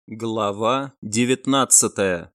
Глава 19.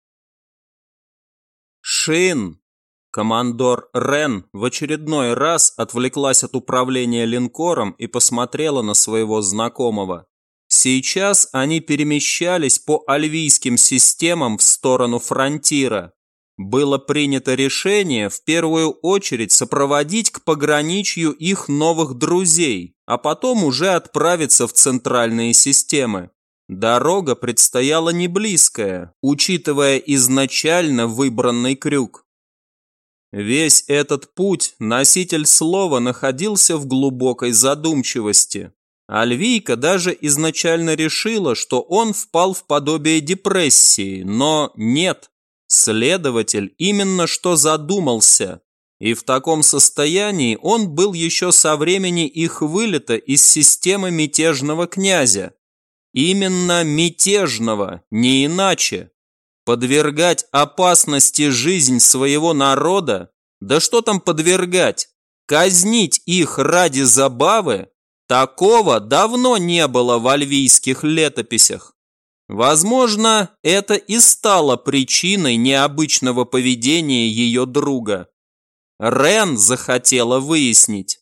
Шин! Командор Рен в очередной раз отвлеклась от управления линкором и посмотрела на своего знакомого. Сейчас они перемещались по альвийским системам в сторону фронтира. Было принято решение в первую очередь сопроводить к пограничью их новых друзей, а потом уже отправиться в центральные системы. Дорога предстояла не близкая, учитывая изначально выбранный крюк. Весь этот путь носитель слова находился в глубокой задумчивости. Альвийка даже изначально решила, что он впал в подобие депрессии, но нет. Следователь именно что задумался, и в таком состоянии он был еще со времени их вылета из системы мятежного князя. Именно мятежного, не иначе. Подвергать опасности жизнь своего народа? Да что там подвергать? Казнить их ради забавы? Такого давно не было в альвийских летописях. Возможно, это и стало причиной необычного поведения ее друга. Рен захотела выяснить.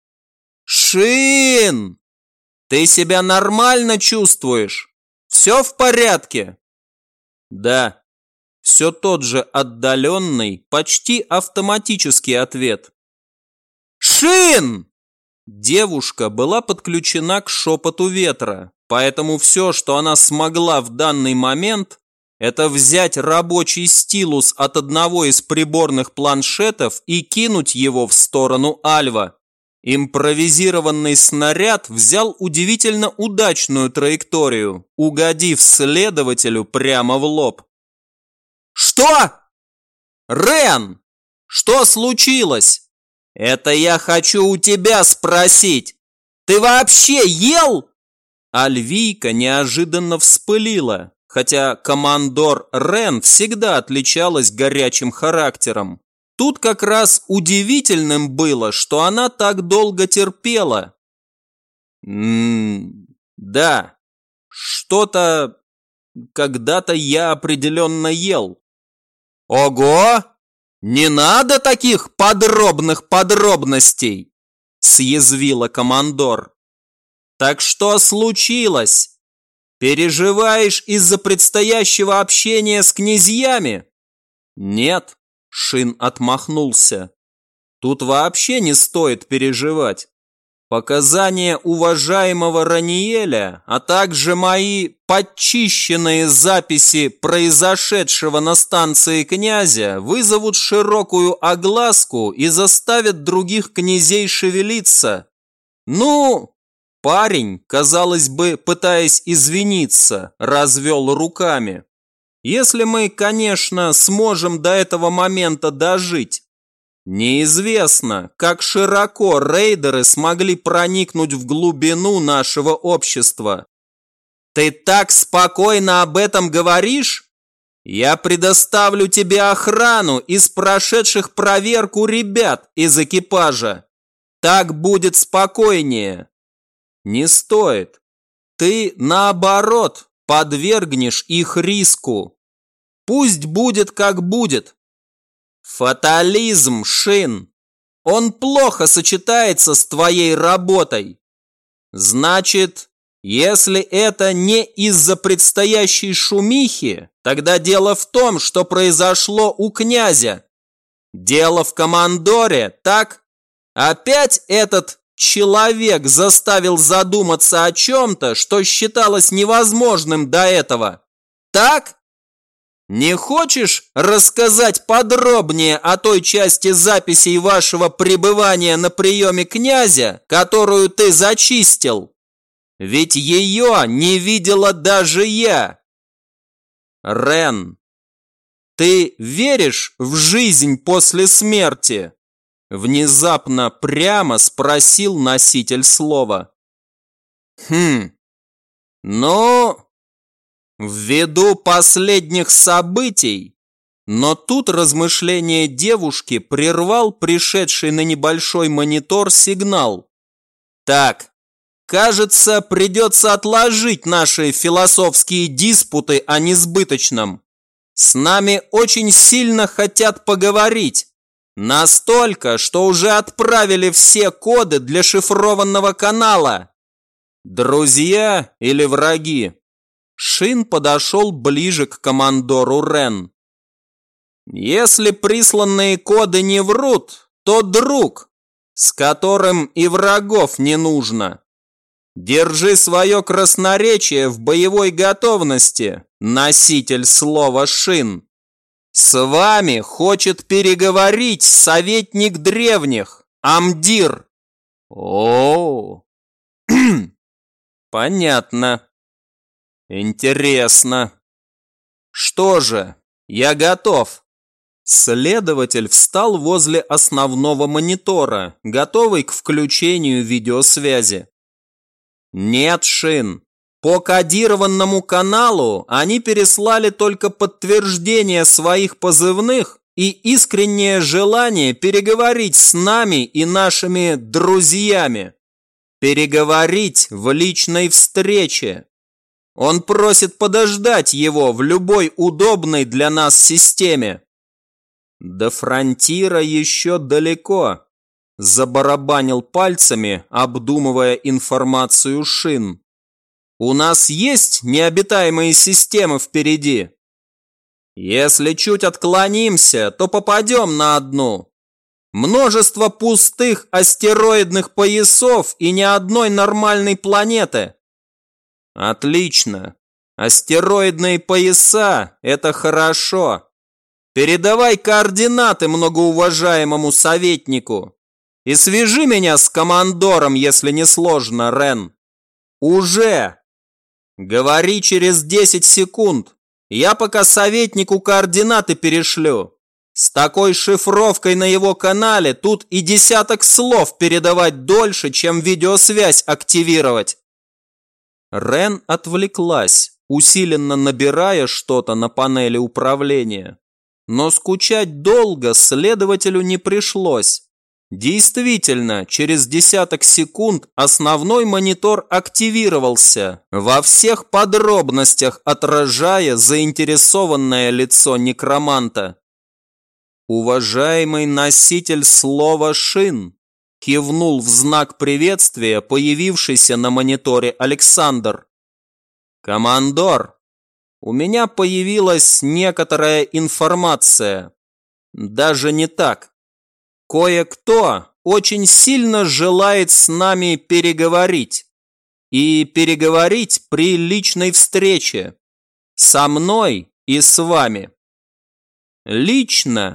«Шин! Ты себя нормально чувствуешь? Все в порядке?» «Да». Все тот же отдаленный, почти автоматический ответ. «Шин!» Девушка была подключена к шепоту ветра, поэтому все, что она смогла в данный момент, это взять рабочий стилус от одного из приборных планшетов и кинуть его в сторону Альва. Импровизированный снаряд взял удивительно удачную траекторию, угодив следователю прямо в лоб. «Что? Рен! Что случилось? Это я хочу у тебя спросить. Ты вообще ел?» Альвийка неожиданно вспылила, хотя командор Рен всегда отличалась горячим характером. Тут как раз удивительным было, что она так долго терпела. Да, что-то когда-то я определенно ел. Ого! Не надо таких подробных подробностей, съязвила командор. Так что случилось? Переживаешь из-за предстоящего общения с князьями? Нет. Шин отмахнулся. Тут вообще не стоит переживать. Показания уважаемого Раниэля, а также мои подчищенные записи произошедшего на станции князя вызовут широкую огласку и заставят других князей шевелиться. Ну, парень, казалось бы, пытаясь извиниться, развел руками. Если мы, конечно, сможем до этого момента дожить. Неизвестно, как широко рейдеры смогли проникнуть в глубину нашего общества. Ты так спокойно об этом говоришь? Я предоставлю тебе охрану из прошедших проверку ребят из экипажа. Так будет спокойнее. Не стоит. Ты, наоборот, подвергнешь их риску. Пусть будет, как будет. Фатализм, Шин. Он плохо сочетается с твоей работой. Значит, если это не из-за предстоящей шумихи, тогда дело в том, что произошло у князя. Дело в командоре, так? Опять этот человек заставил задуматься о чем-то, что считалось невозможным до этого. Так? Не хочешь рассказать подробнее о той части записей вашего пребывания на приеме князя, которую ты зачистил? Ведь ее не видела даже я. Рен, ты веришь в жизнь после смерти? Внезапно прямо спросил носитель слова. Ну, ввиду последних событий, но тут размышление девушки прервал пришедший на небольшой монитор сигнал. Так, Кажется, придется отложить наши философские диспуты о несбыточном. С нами очень сильно хотят поговорить. Настолько, что уже отправили все коды для шифрованного канала. Друзья или враги? Шин подошел ближе к командору Рен. Если присланные коды не врут, то друг, с которым и врагов не нужно. Держи свое красноречие в боевой готовности, носитель слова Шин. С вами хочет переговорить советник древних, Амдир. О, понятно. Интересно. Что же, я готов. Следователь встал возле основного монитора, готовый к включению видеосвязи. Нет, Шин. По кодированному каналу они переслали только подтверждение своих позывных и искреннее желание переговорить с нами и нашими друзьями. Переговорить в личной встрече. Он просит подождать его в любой удобной для нас системе. До фронтира еще далеко. Забарабанил пальцами, обдумывая информацию Шин. У нас есть необитаемые системы впереди? Если чуть отклонимся, то попадем на одну. Множество пустых астероидных поясов и ни одной нормальной планеты. Отлично. Астероидные пояса – это хорошо. Передавай координаты многоуважаемому советнику. И свяжи меня с командором, если не сложно, Рен. Уже. Говори через 10 секунд. Я пока советнику координаты перешлю. С такой шифровкой на его канале тут и десяток слов передавать дольше, чем видеосвязь активировать. Рен отвлеклась, усиленно набирая что-то на панели управления. Но скучать долго следователю не пришлось. Действительно, через десяток секунд основной монитор активировался, во всех подробностях отражая заинтересованное лицо некроманта. «Уважаемый носитель слова Шин», кивнул в знак приветствия появившийся на мониторе Александр. «Командор, у меня появилась некоторая информация. Даже не так. Кое-кто очень сильно желает с нами переговорить. И переговорить при личной встрече. Со мной и с вами. Лично?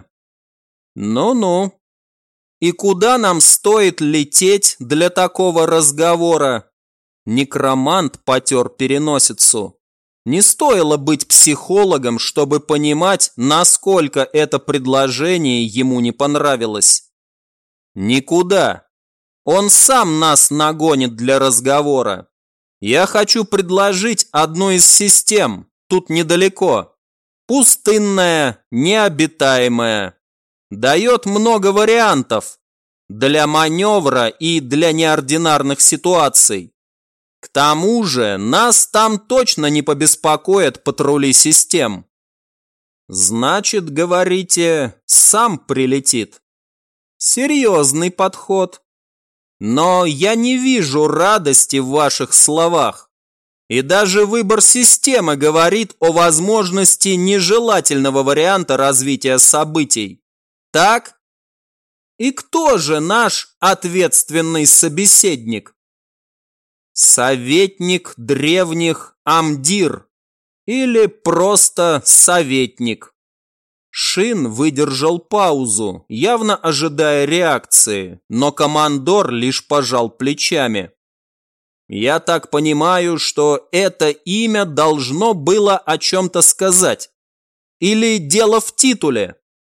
Ну-ну. И куда нам стоит лететь для такого разговора? Некромант потер переносицу. Не стоило быть психологом, чтобы понимать, насколько это предложение ему не понравилось. Никуда. Он сам нас нагонит для разговора. Я хочу предложить одну из систем, тут недалеко. Пустынная, необитаемая. Дает много вариантов для маневра и для неординарных ситуаций. К тому же нас там точно не побеспокоят патрули систем. Значит, говорите, сам прилетит. Серьезный подход. Но я не вижу радости в ваших словах. И даже выбор системы говорит о возможности нежелательного варианта развития событий. Так? И кто же наш ответственный собеседник? Советник древних Амдир. Или просто советник. Шин выдержал паузу, явно ожидая реакции, но командор лишь пожал плечами. Я так понимаю, что это имя должно было о чем-то сказать. Или дело в титуле?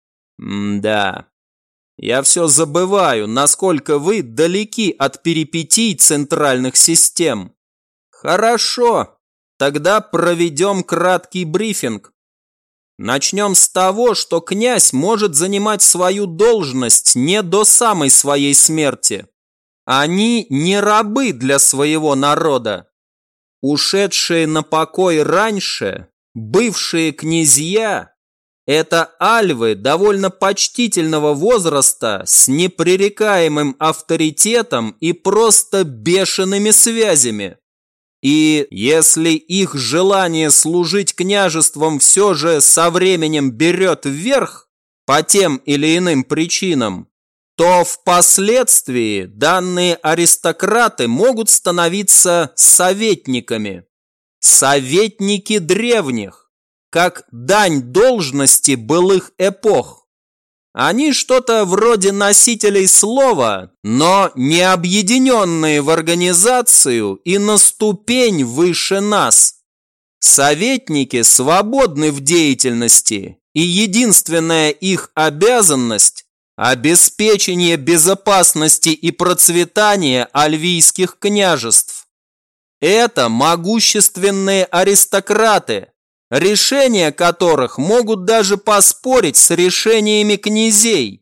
Да. Я все забываю, насколько вы далеки от перипетий центральных систем. Хорошо, тогда проведем краткий брифинг. Начнем с того, что князь может занимать свою должность не до самой своей смерти. Они не рабы для своего народа. Ушедшие на покой раньше, бывшие князья, это альвы довольно почтительного возраста с непререкаемым авторитетом и просто бешеными связями. И если их желание служить княжеством все же со временем берет вверх по тем или иным причинам, то впоследствии данные аристократы могут становиться советниками. Советники древних, как дань должности былых эпох. Они что-то вроде носителей слова, но не объединенные в организацию и на ступень выше нас. Советники свободны в деятельности, и единственная их обязанность – обеспечение безопасности и процветания альвийских княжеств. Это могущественные аристократы, решения которых могут даже поспорить с решениями князей.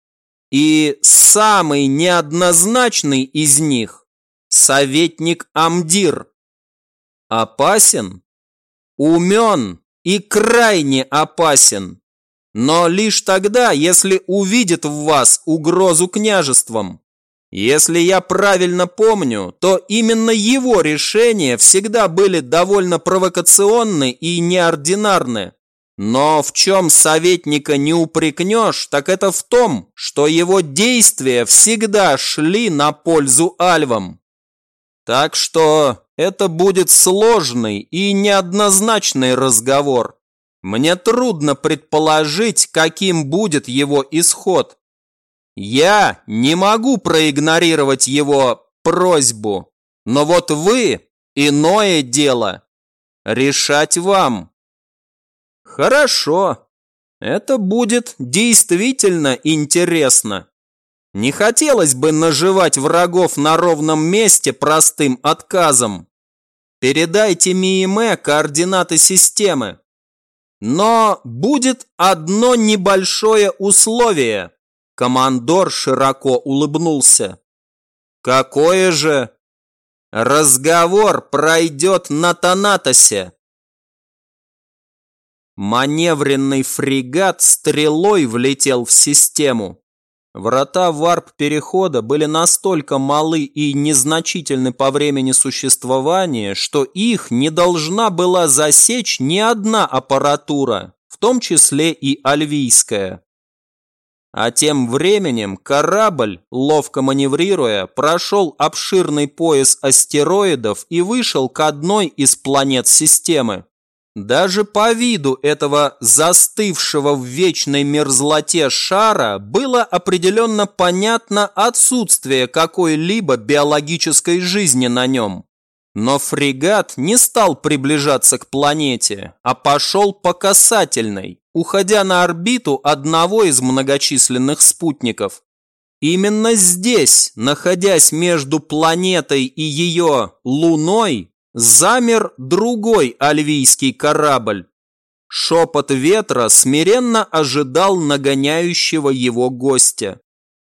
И самый неоднозначный из них – советник Амдир. Опасен, умен и крайне опасен. Но лишь тогда, если увидит в вас угрозу княжествам. Если я правильно помню, то именно его решения всегда были довольно провокационны и неординарны. Но в чем советника не упрекнешь, так это в том, что его действия всегда шли на пользу альвам. Так что это будет сложный и неоднозначный разговор. Мне трудно предположить, каким будет его исход. Я не могу проигнорировать его просьбу, но вот вы – иное дело. Решать вам. Хорошо, это будет действительно интересно. Не хотелось бы наживать врагов на ровном месте простым отказом. Передайте Мииме координаты системы. Но будет одно небольшое условие. Командор широко улыбнулся. Какое же? Разговор пройдет на Танатосе. Маневренный фрегат стрелой влетел в систему. Врата варп-перехода были настолько малы и незначительны по времени существования, что их не должна была засечь ни одна аппаратура, в том числе и альвийская. А тем временем корабль, ловко маневрируя, прошел обширный пояс астероидов и вышел к одной из планет системы. Даже по виду этого застывшего в вечной мерзлоте шара было определенно понятно отсутствие какой-либо биологической жизни на нем. Но фрегат не стал приближаться к планете, а пошел по касательной, уходя на орбиту одного из многочисленных спутников. Именно здесь, находясь между планетой и ее Луной, замер другой альвийский корабль. Шепот ветра смиренно ожидал нагоняющего его гостя.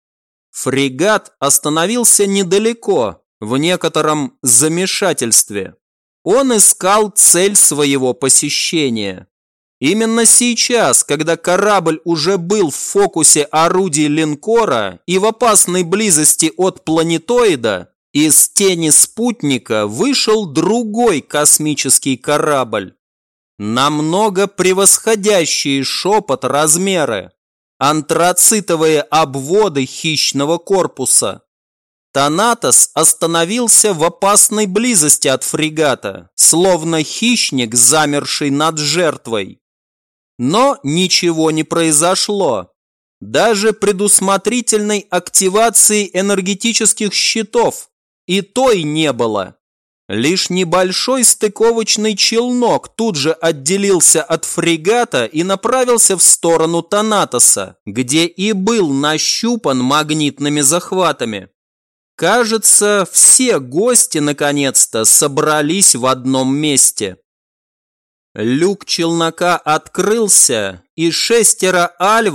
Фрегат остановился недалеко, в некотором замешательстве. Он искал цель своего посещения. Именно сейчас, когда корабль уже был в фокусе орудий линкора и в опасной близости от планетоида, из тени спутника вышел другой космический корабль, намного превосходящий шепот размеры, антрацитовые обводы хищного корпуса. Танатос остановился в опасной близости от фрегата, словно хищник, замерший над жертвой. Но ничего не произошло. Даже предусмотрительной активации энергетических щитов и той не было. Лишь небольшой стыковочный челнок тут же отделился от фрегата и направился в сторону Танатоса, где и был нащупан магнитными захватами. Кажется, все гости наконец-то собрались в одном месте. Люк челнока открылся, и 6 альвов,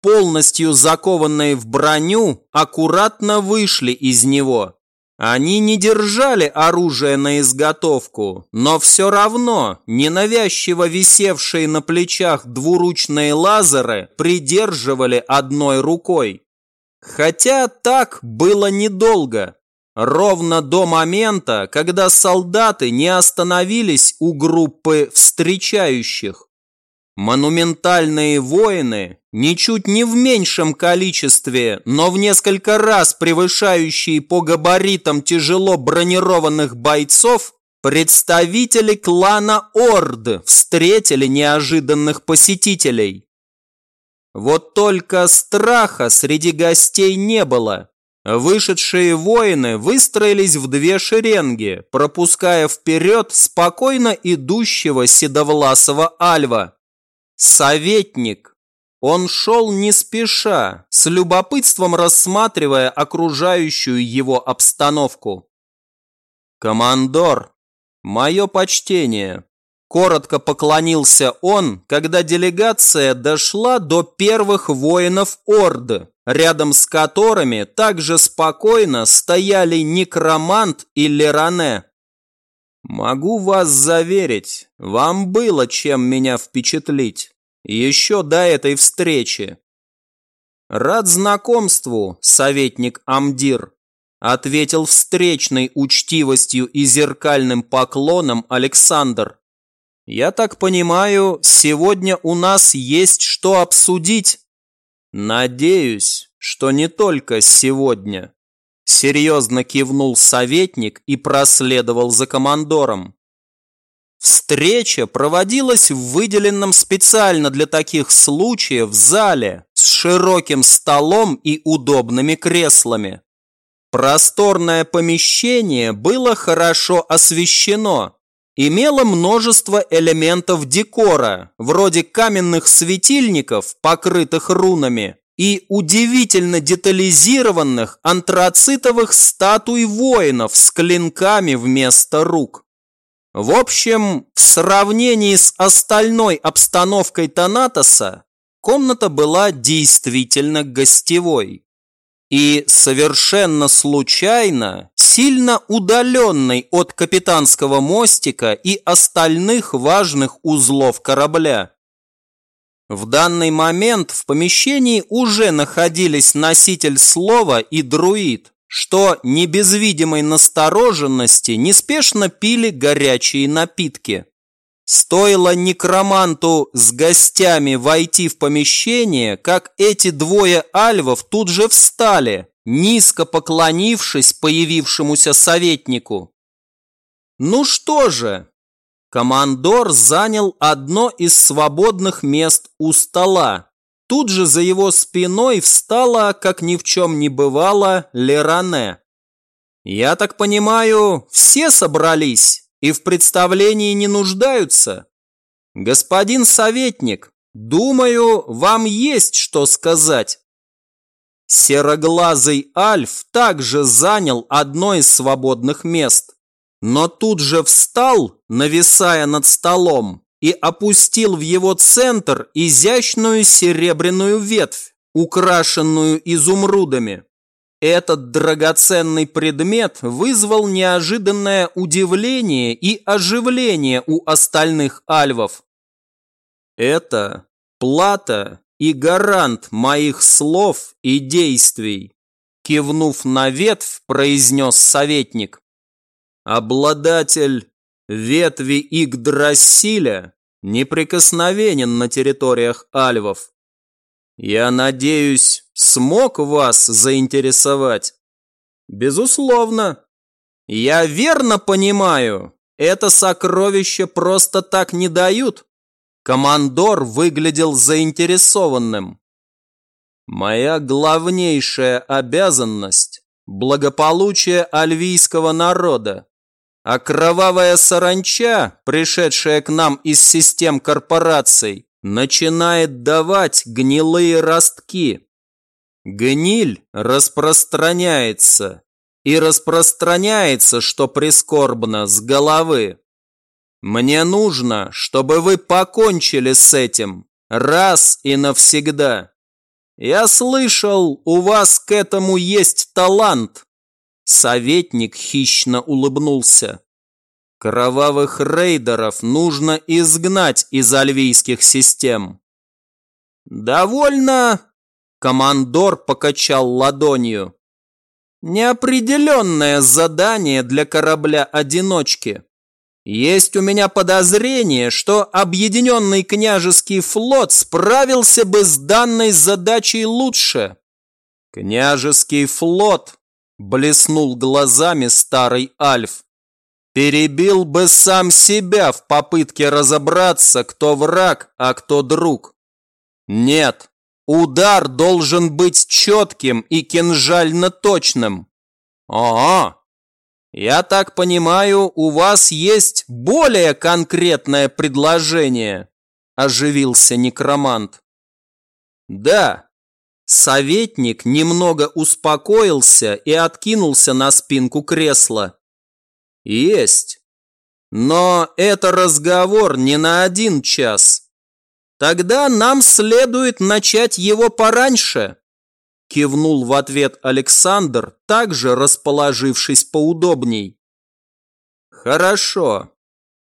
полностью закованные в броню, аккуратно вышли из него. Они не держали оружие на изготовку, но все равно ненавязчиво висевшие на плечах двуручные лазеры придерживали одной рукой. Хотя так было недолго. Ровно до момента, когда солдаты не остановились у группы встречающих. Монументальные воины, ничуть не в меньшем количестве, но в несколько раз превышающие по габаритам тяжело бронированных бойцов, представители клана Орд встретили неожиданных посетителей. Вот только страха среди гостей не было. Вышедшие воины выстроились в две шеренги, пропуская вперед спокойно идущего седовласого альва. Советник. Он шел не спеша, с любопытством рассматривая окружающую его обстановку. «Командор, мое почтение!» Коротко поклонился он, когда делегация дошла до первых воинов Орды, рядом с которыми также спокойно стояли некромант и Леране. «Могу вас заверить, вам было чем меня впечатлить, еще до этой встречи». «Рад знакомству, советник Амдир», ответил встречной учтивостью и зеркальным поклоном Александр. «Я так понимаю, сегодня у нас есть что обсудить?» «Надеюсь, что не только сегодня», – серьезно кивнул советник и проследовал за командором. Встреча проводилась в выделенном специально для таких случаев зале с широким столом и удобными креслами. Просторное помещение было хорошо освещено. Имело множество элементов декора, вроде каменных светильников, покрытых рунами, и удивительно детализированных антрацитовых статуй воинов с клинками вместо рук. В общем, в сравнении с остальной обстановкой Танатоса, комната была действительно гостевой. И совершенно случайно, сильно удаленной от капитанского мостика и остальных важных узлов корабля. В данный момент в помещении уже находились носитель слова и друид, что не без видимой настороженности неспешно пили горячие напитки. Стоило некроманту с гостями войти в помещение, как эти двое альвов тут же встали, низко поклонившись появившемуся советнику. Ну что же, командор занял одно из свободных мест у стола. Тут же за его спиной встала, как ни в чем не бывало, Леране. «Я так понимаю, все собрались и в представлении не нуждаются? Господин советник, думаю, вам есть что сказать». Сероглазый альф также занял одно из свободных мест, но тут же встал, нависая над столом, и опустил в его центр изящную серебряную ветвь, украшенную изумрудами. Этот драгоценный предмет вызвал неожиданное удивление и оживление у остальных альвов. «Это плата и гарант моих слов и действий», кивнув на ветвь, произнес советник. «Обладатель ветви Игдрасиля неприкосновенен на территориях альвов. Я надеюсь, смог вас заинтересовать?» «Безусловно. Я верно понимаю, это сокровище просто так не дают?» Командор выглядел заинтересованным. «Моя главнейшая обязанность – благополучие альвийского народа, а кровавая саранча, пришедшая к нам из систем корпораций, начинает давать гнилые ростки. Гниль распространяется, и распространяется, что прискорбно, с головы. Мне нужно, чтобы вы покончили с этим раз и навсегда. Я слышал, у вас к этому есть талант. Советник хищно улыбнулся. Кровавых рейдеров нужно изгнать из альвийских систем. Довольно, командор покачал ладонью. Неопределенное задание для корабля-одиночки. Есть у меня подозрение, что объединенный княжеский флот справился бы с данной задачей лучше. Княжеский флот, блеснул глазами старый Альф, перебил бы сам себя в попытке разобраться, кто враг, а кто друг. Нет, удар должен быть четким и кинжально точным. Ага. Я так понимаю, у вас есть более конкретное предложение, оживился некромант. Да. Советник немного успокоился и откинулся на спинку кресла. Есть. Но это разговор не на 1 час. Тогда нам следует начать его пораньше. Кивнул в ответ Александр, также расположившись поудобней. Хорошо.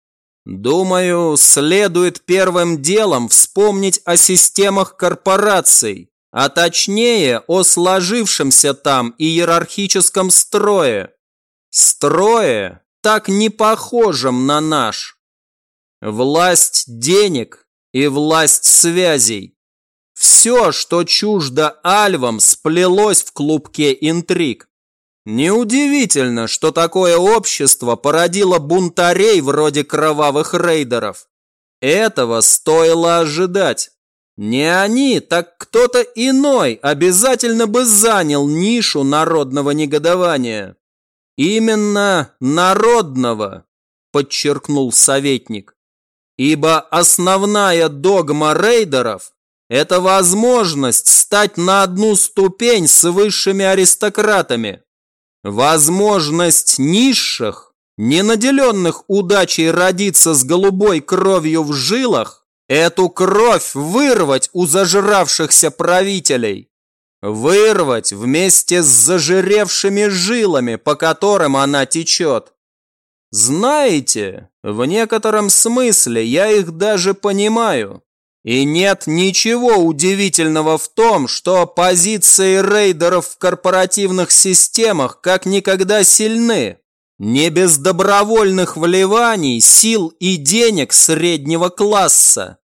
Думаю, следует первым делом вспомнить о системах корпораций, а точнее о сложившемся там иерархическом строе. Строе, так не похожем на наш. Власть денег и власть связей. Все, что чуждо альвам, сплелось в клубке интриг. Неудивительно, что такое общество породило бунтарей вроде кровавых рейдеров. Этого стоило ожидать. Не они, так кто-то иной обязательно бы занял нишу народного негодования. Именно народного, подчеркнул советник. Ибо основная догма рейдеров – это возможность стать на одну ступень с высшими аристократами. Возможность низших, не наделенных удачей родиться с голубой кровью в жилах, эту кровь вырвать у зажравшихся правителей. Вырвать вместе с зажиревшими жилами, по которым она течет. Знаете, в некотором смысле я их даже понимаю. И нет ничего удивительного в том, что позиции рейдеров в корпоративных системах как никогда сильны. Не без добровольных вливаний, сил и денег среднего класса.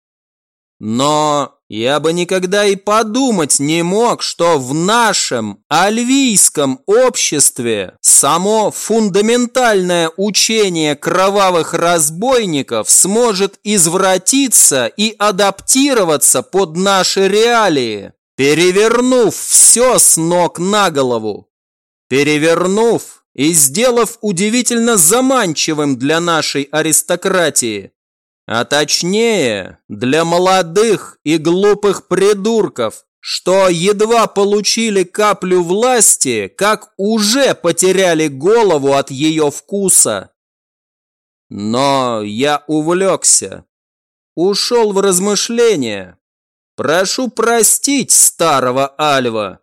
Но я бы никогда и подумать не мог, что в нашем альвийском обществе само фундаментальное учение кровавых разбойников сможет извратиться и адаптироваться под наши реалии, перевернув все с ног на голову. Перевернув и сделав удивительно заманчивым для нашей аристократии. А точнее, для молодых и глупых придурков, что едва получили каплю власти, как уже потеряли голову от ее вкуса. Но я увлекся. Ушел в размышления. Прошу простить старого Альва.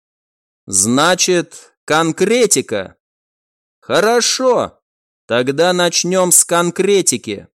Значит, конкретика. Хорошо, тогда начнем с конкретики.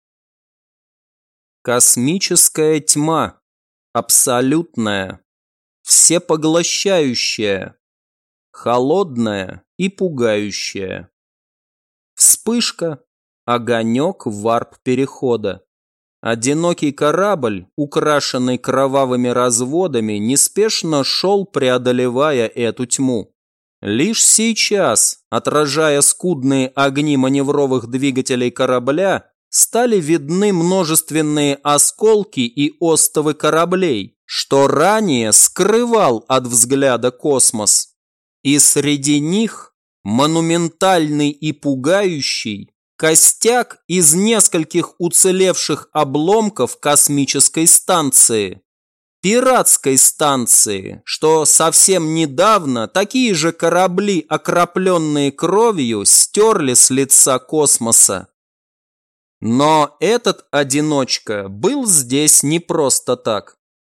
Космическая тьма, абсолютная, всепоглощающая, холодная и пугающая. Вспышка, огонек варп-перехода. Одинокий корабль, украшенный кровавыми разводами, неспешно шел, преодолевая эту тьму. Лишь сейчас, отражая скудные огни маневровых двигателей корабля, стали видны множественные осколки и остовы кораблей, что ранее скрывал от взгляда космос. И среди них монументальный и пугающий костяк из нескольких уцелевших обломков космической станции. Пиратской станции, что совсем недавно такие же корабли, окропленные кровью, стерли с лица космоса. Но этот одиночка был здесь не просто так.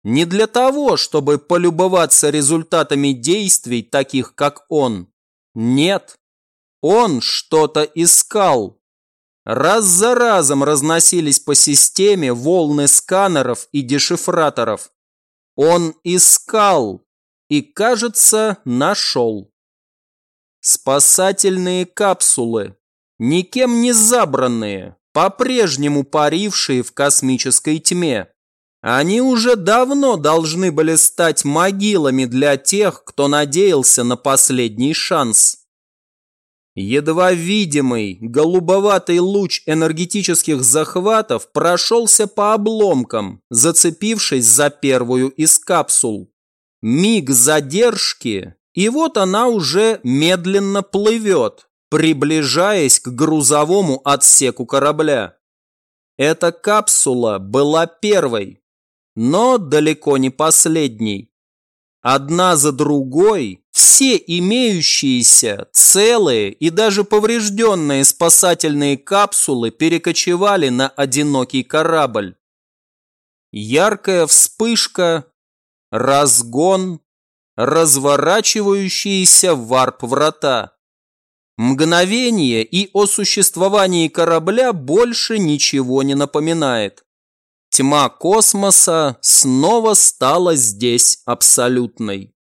Не для того, чтобы полюбоваться результатами действий таких, как он. Нет, он что-то искал. Раз за разом разносились по системе волны сканеров и дешифраторов. Он искал и, кажется, нашел. Спасательные капсулы, никем не забранные, по-прежнему парившие в космической тьме. Они уже давно должны были стать могилами для тех, кто надеялся на последний шанс. Едва видимый голубоватый луч энергетических захватов прошелся по обломкам, зацепившись за первую из капсул. Миг задержки, и вот она уже медленно плывет, приближаясь к грузовому отсеку корабля. Эта капсула была первой, но далеко не последней. Одна за другой все имеющиеся целые и даже поврежденные спасательные капсулы перекочевали на одинокий корабль. Яркая вспышка, разгон, разворачивающиеся варп-врата. Мгновение, и о существовании корабля больше ничего не напоминает. Тьма космоса снова стала здесь абсолютной.